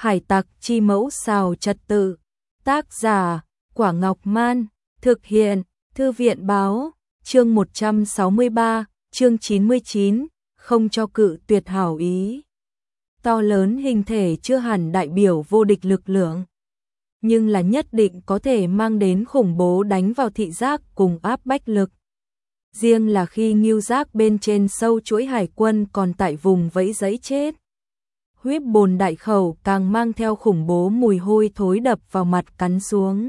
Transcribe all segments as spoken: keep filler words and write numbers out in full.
Hải tặc chi mẫu xào trật tự. Tác giả, Quả Ngọc Man. Thực hiện, Thư viện báo. Chương một trăm sáu mươi ba, chương chín mươi chín, không cho cự tuyệt hảo ý. To lớn hình thể chưa hẳn đại biểu vô địch lực lượng, nhưng là nhất định có thể mang đến khủng bố đánh vào thị giác cùng áp bách lực. Riêng là khi ngưu giác bên trên sâu chuỗi hải quân còn tại vùng vẫy giấy chết. Huyết bồn đại khẩu càng mang theo khủng bố mùi hôi thối đập vào mặt cắn xuống,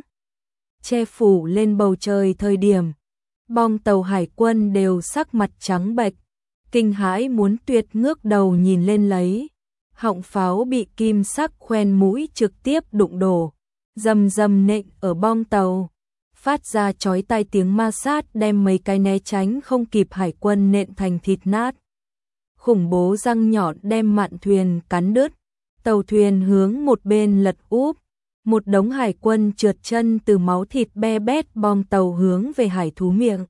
che phủ lên bầu trời thời điểm. Bong tàu hải quân đều sắc mặt trắng bệch, kinh hãi muốn tuyệt ngước đầu nhìn lên lấy. Họng pháo bị kim sắc khoen mũi trực tiếp đụng đổ, rầm rầm nện ở bong tàu, phát ra chói tai tiếng ma sát đem mấy cái né tránh không kịp hải quân nện thành thịt nát. Khủng bố răng nhọn đem mạn thuyền cắn đứt, tàu thuyền hướng một bên lật úp, một đống hải quân trượt chân từ máu thịt be bét bong tàu hướng về hải thú miệng.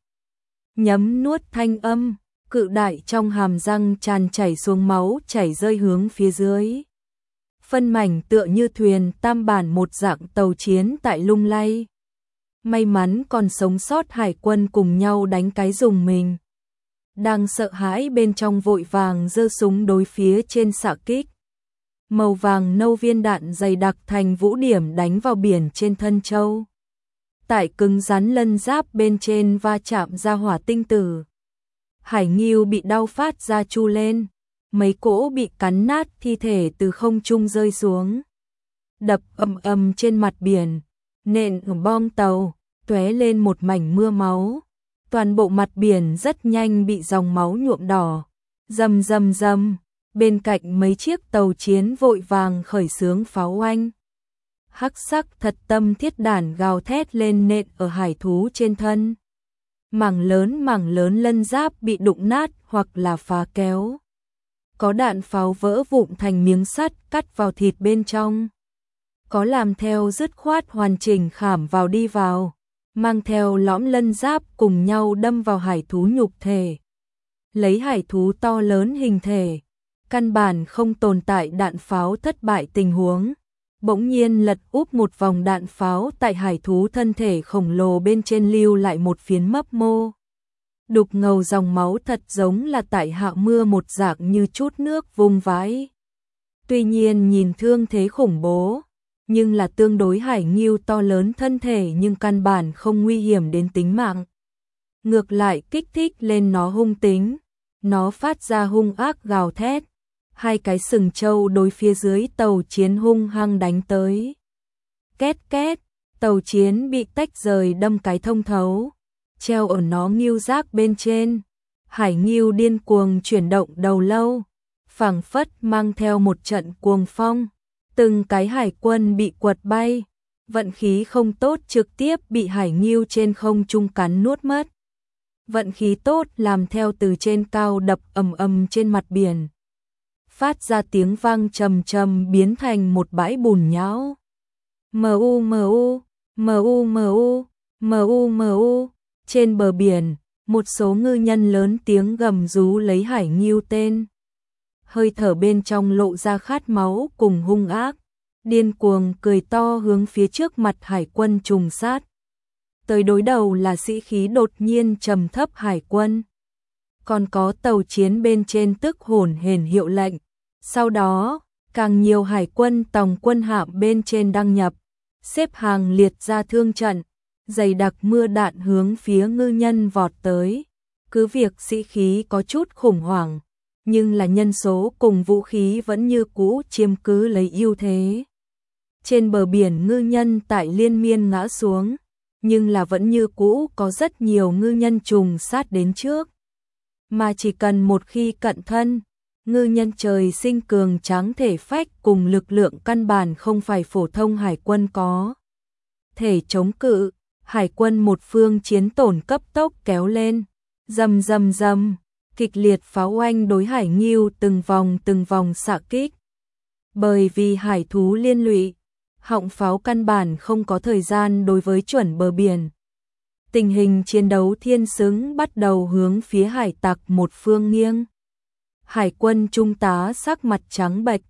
Nhấm nuốt thanh âm, cự đại trong hàm răng tràn chảy xuống máu chảy rơi hướng phía dưới. Phân mảnh tựa như thuyền tam bản một dạng tàu chiến tại lung lay. May mắn còn sống sót hải quân cùng nhau đánh cái dùng mình. Đang sợ hãi bên trong vội vàng giơ súng đối phía trên xạ kích. Màu vàng nâu viên đạn dày đặc thành vũ điểm đánh vào biển trên thân châu. Tại cứng rắn lân giáp bên trên va chạm ra hỏa tinh tử. Hải ngưu bị đau phát ra chu lên, mấy cỗ bị cắn nát thi thể từ không trung rơi xuống. Đập ầm ầm trên mặt biển, nện ở bong tàu, tóe lên một mảnh mưa máu. Toàn bộ mặt biển rất nhanh bị dòng máu nhuộm đỏ. Rầm rầm rầm, bên cạnh mấy chiếc tàu chiến vội vàng khởi xướng pháo oanh. Hắc sắc thật tâm thiết đản gào thét lên nện ở hải thú trên thân. Mảng lớn mảng lớn lân giáp bị đụng nát hoặc là phá kéo. Có đạn pháo vỡ vụn thành miếng sắt cắt vào thịt bên trong. Có làm theo dứt khoát hoàn chỉnh khảm vào đi vào, mang theo lõm lân giáp cùng nhau đâm vào hải thú nhục thể. Lấy hải thú to lớn hình thể, căn bản không tồn tại đạn pháo thất bại tình huống. Bỗng nhiên lật úp một vòng đạn pháo tại hải thú thân thể khổng lồ bên trên lưu lại một phiến mấp mô. Đục ngầu dòng máu thật giống là tại hạ mưa một dạng như chút nước vung vãi. Tuy nhiên nhìn thương thế khủng bố, nhưng là tương đối hải ngưu to lớn thân thể nhưng căn bản không nguy hiểm đến tính mạng. Ngược lại kích thích lên nó hung tính, nó phát ra hung ác gào thét. Hai cái sừng trâu đối phía dưới tàu chiến hung hăng đánh tới. Két két, tàu chiến bị tách rời đâm cái thông thấu, treo ở nó ngưu giác bên trên. Hải ngưu điên cuồng chuyển động đầu lâu, phảng phất mang theo một trận cuồng phong. Từng cái hải quân bị quật bay, vận khí không tốt trực tiếp bị hải ngưu trên không trung cắn nuốt mất. Vận khí tốt làm theo từ trên cao đập ầm ầm trên mặt biển, phát ra tiếng vang trầm trầm biến thành một bãi bùn nhão. Mu mu, mu mu, mu mu, trên bờ biển, một số ngư nhân lớn tiếng gầm rú lấy hải ngưu tên. Hơi thở bên trong lộ ra khát máu cùng hung ác, điên cuồng cười to hướng phía trước mặt hải quân trùng sát. Tới đối đầu là sĩ khí đột nhiên trầm thấp hải quân. Còn có tàu chiến bên trên tức hồn hển hiệu lệnh. Sau đó, càng nhiều hải quân tòng quân hạm bên trên đăng nhập, xếp hàng liệt ra thương trận, dày đặc mưa đạn hướng phía ngư nhân vọt tới. Cứ việc sĩ khí có chút khủng hoảng, nhưng là nhân số cùng vũ khí vẫn như cũ chiếm cứ lấy ưu thế. Trên bờ biển ngư nhân tại liên miên ngã xuống, nhưng là vẫn như cũ có rất nhiều ngư nhân trùng sát đến trước. Mà chỉ cần một khi cận thân, ngư nhân trời sinh cường tráng thể phách cùng lực lượng căn bản không phải phổ thông hải quân có thể chống cự. Hải quân một phương chiến tổn cấp tốc kéo lên, rầm rầm rầm, kịch liệt pháo oanh đối hải ngưu từng vòng từng vòng xạ kích. Bởi vì hải thú liên lụy, họng pháo căn bản không có thời gian đối với chuẩn bờ biển. Tình hình chiến đấu thiên xứng bắt đầu hướng phía hải tặc một phương nghiêng. Hải quân trung tá sắc mặt trắng bệch,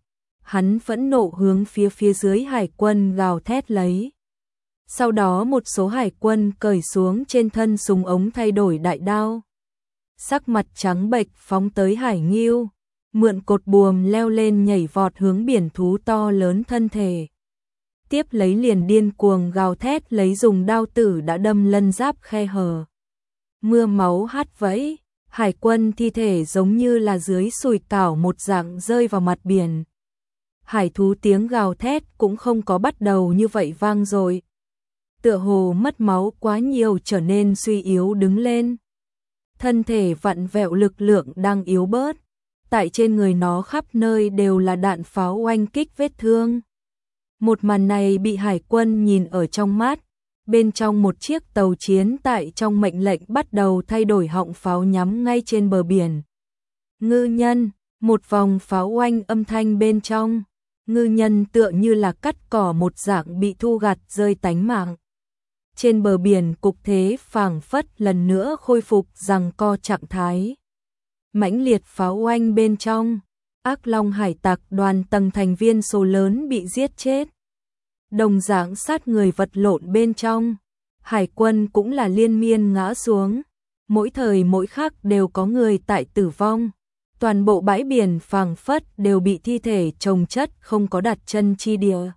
hắn phẫn nộ hướng phía phía dưới hải quân gào thét lấy. Sau đó một số hải quân cởi xuống trên thân súng ống thay đổi đại đao. Sắc mặt trắng bệch phóng tới hải ngưu, mượn cột buồm leo lên nhảy vọt hướng biển thú to lớn thân thể. Tiếp lấy liền điên cuồng gào thét lấy dùng đao tử đã đâm lân giáp khe hở. Mưa máu hắt vẫy, hải quân thi thể giống như là dưới sùi cảo một dạng rơi vào mặt biển. Hải thú tiếng gào thét cũng không có bắt đầu như vậy vang rồi. Tựa hồ mất máu quá nhiều trở nên suy yếu đứng lên. Thân thể vặn vẹo lực lượng đang yếu bớt. Tại trên người nó khắp nơi đều là đạn pháo oanh kích vết thương. Một màn này bị hải quân nhìn ở trong mắt. Bên trong một chiếc tàu chiến tại trong mệnh lệnh bắt đầu thay đổi họng pháo nhắm ngay trên bờ biển. Ngư nhân, một vòng pháo oanh âm thanh bên trong. Ngư nhân tựa như là cắt cỏ một dạng bị thu gặt rơi tánh mạng. Trên bờ biển cục thế phảng phất lần nữa khôi phục giằng co trạng thái. Mãnh liệt pháo oanh bên trong, Ác Long hải tặc đoàn tầng thành viên số lớn bị giết chết. Đồng dạng sát người vật lộn bên trong, hải quân cũng là liên miên ngã xuống. Mỗi thời mỗi khắc đều có người tại tử vong. Toàn bộ bãi biển phảng phất đều bị thi thể chồng chất không có đặt chân chi địa.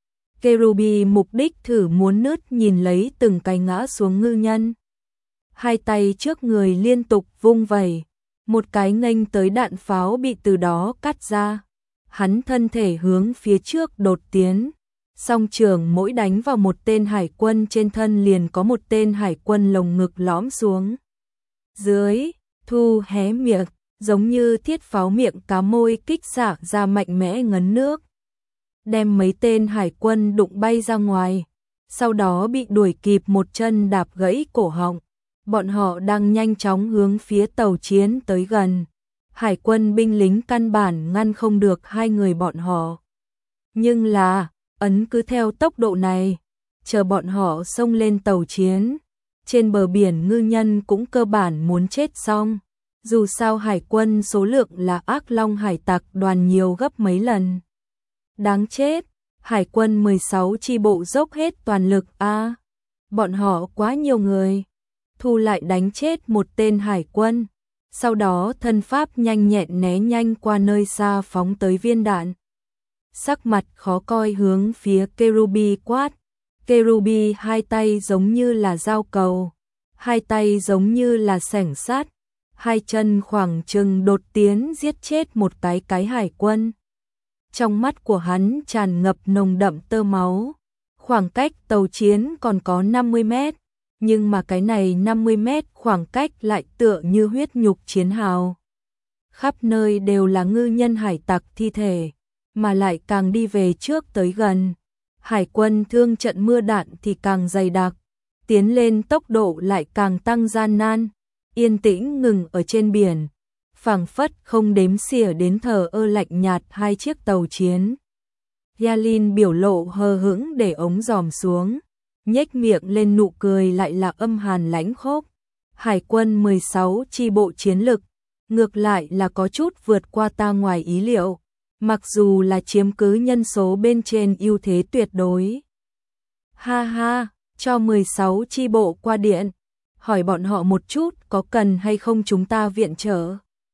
Kerubi mục đích thử muốn nứt nhìn lấy từng cái ngã xuống ngư nhân. Hai tay trước người liên tục vung vẩy, một cái nghênh tới đạn pháo bị từ đó cắt ra. Hắn thân thể hướng phía trước đột tiến, song trường mỗi đánh vào một tên hải quân trên thân liền có một tên hải quân lồng ngực lõm xuống. Dưới, thu hé miệng, giống như thiết pháo miệng cá môi kích xạ ra mạnh mẽ ngấn nước. Đem mấy tên hải quân đụng bay ra ngoài, sau đó bị đuổi kịp một chân đạp gãy cổ họng. Bọn họ đang nhanh chóng hướng phía tàu chiến tới gần. Hải quân binh lính căn bản ngăn không được hai người bọn họ. Nhưng là, ấn cứ theo tốc độ này, chờ bọn họ xông lên tàu chiến, trên bờ biển ngư nhân cũng cơ bản muốn chết xong. Dù sao hải quân số lượng là Ác Long hải tặc đoàn nhiều gấp mấy lần. Đáng chết, hải quân mười sáu chi bộ dốc hết toàn lực a. À, bọn họ quá nhiều người. Thu lại đánh chết một tên hải quân, sau đó thân pháp nhanh nhẹn né nhanh qua nơi xa phóng tới viên đạn. Sắc mặt khó coi hướng phía Kerubi quát. Kerubi hai tay giống như là dao cầu, hai tay giống như là xẻng sắt, hai chân khoảng chừng đột tiến giết chết một cái cái hải quân. Trong mắt của hắn tràn ngập nồng đậm tơ máu. Khoảng cách tàu chiến còn có năm mươi mét, nhưng mà cái này năm mươi mét khoảng cách lại tựa như huyết nhục chiến hào. Khắp nơi đều là ngư nhân hải tặc thi thể, mà lại càng đi về trước tới gần. Hải quân thương trận mưa đạn thì càng dày đặc, tiến lên tốc độ lại càng tăng gian nan. Yên tĩnh ngừng ở trên biển, phảng phất không đếm xỉa đến thờ ơ lạnh nhạt hai chiếc tàu chiến. Yalin biểu lộ hờ hững để ống giòm xuống, nhếch miệng lên nụ cười lại là âm hàn lãnh khốc. Hải quân mười sáu chi bộ chiến lực, ngược lại là có chút vượt qua ta ngoài ý liệu, mặc dù là chiếm cứ nhân số bên trên ưu thế tuyệt đối. Ha ha, cho mười sáu chi bộ qua điện, hỏi bọn họ một chút có cần hay không chúng ta viện trợ.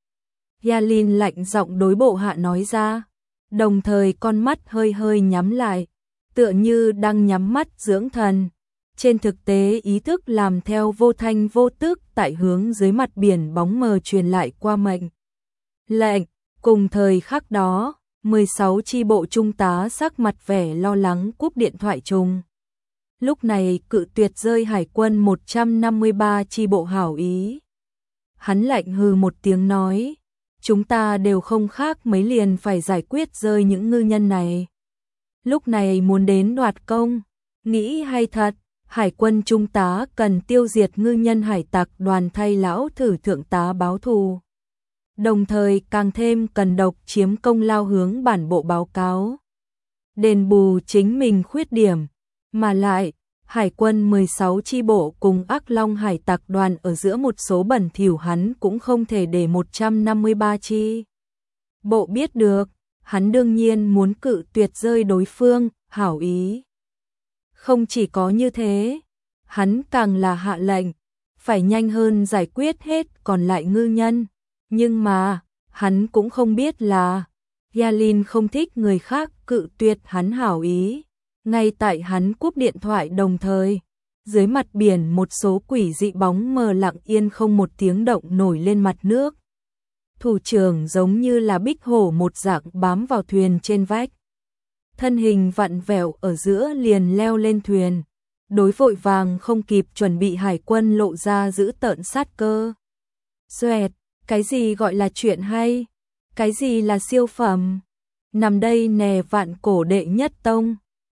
Yalin lạnh giọng đối bộ hạ nói ra, đồng thời con mắt hơi hơi nhắm lại, tựa như đang nhắm mắt dưỡng thần. Trên thực tế ý thức làm theo vô thanh vô tức tại hướng dưới mặt biển bóng mờ truyền lại qua mệnh lệnh. Cùng thời khắc đó, mười sáu chi bộ trung tá sắc mặt vẻ lo lắng cúp điện thoại trùng. Lúc này cự tuyệt rơi hải quân một trăm năm mươi ba chi bộ hảo ý. Hắn lạnh hừ một tiếng nói, chúng ta đều không khác mấy liền phải giải quyết rơi những ngư nhân này. Lúc này muốn đến đoạt công, nghĩ hay thật, hải quân trung tá cần tiêu diệt ngư nhân hải tặc đoàn thay lão thử thượng tá báo thù. Đồng thời càng thêm cần độc chiếm công lao hướng bản bộ báo cáo. Đền bù chính mình khuyết điểm, mà lại, hải quân mười sáu chi bộ cùng Ác Long hải tặc đoàn ở giữa một số bẩn thỉu hắn cũng không thể để một trăm năm mươi ba chi bộ biết được. hắn đương nhiên muốn cự tuyệt rơi đối phương, hảo ý. Không chỉ có như thế, hắn càng là hạ lệnh, phải nhanh hơn giải quyết hết còn lại ngư nhân. Nhưng mà, hắn cũng không biết là, Yalin không thích người khác cự tuyệt hắn hảo ý. Ngay tại hắn cúp điện thoại đồng thời, dưới mặt biển một số quỷ dị bóng mờ lặng yên không một tiếng động nổi lên mặt nước. Thủ trưởng giống như là bích hổ một dạng bám vào thuyền trên vách. Thân hình vặn vẹo ở giữa liền leo lên thuyền. Đối vội vàng không kịp chuẩn bị hải quân lộ ra giữ tợn sát cơ. Xoẹt, cái gì gọi là chuyện hay? Cái gì là siêu phẩm? Nằm đây nè vạn cổ đệ nhất tông.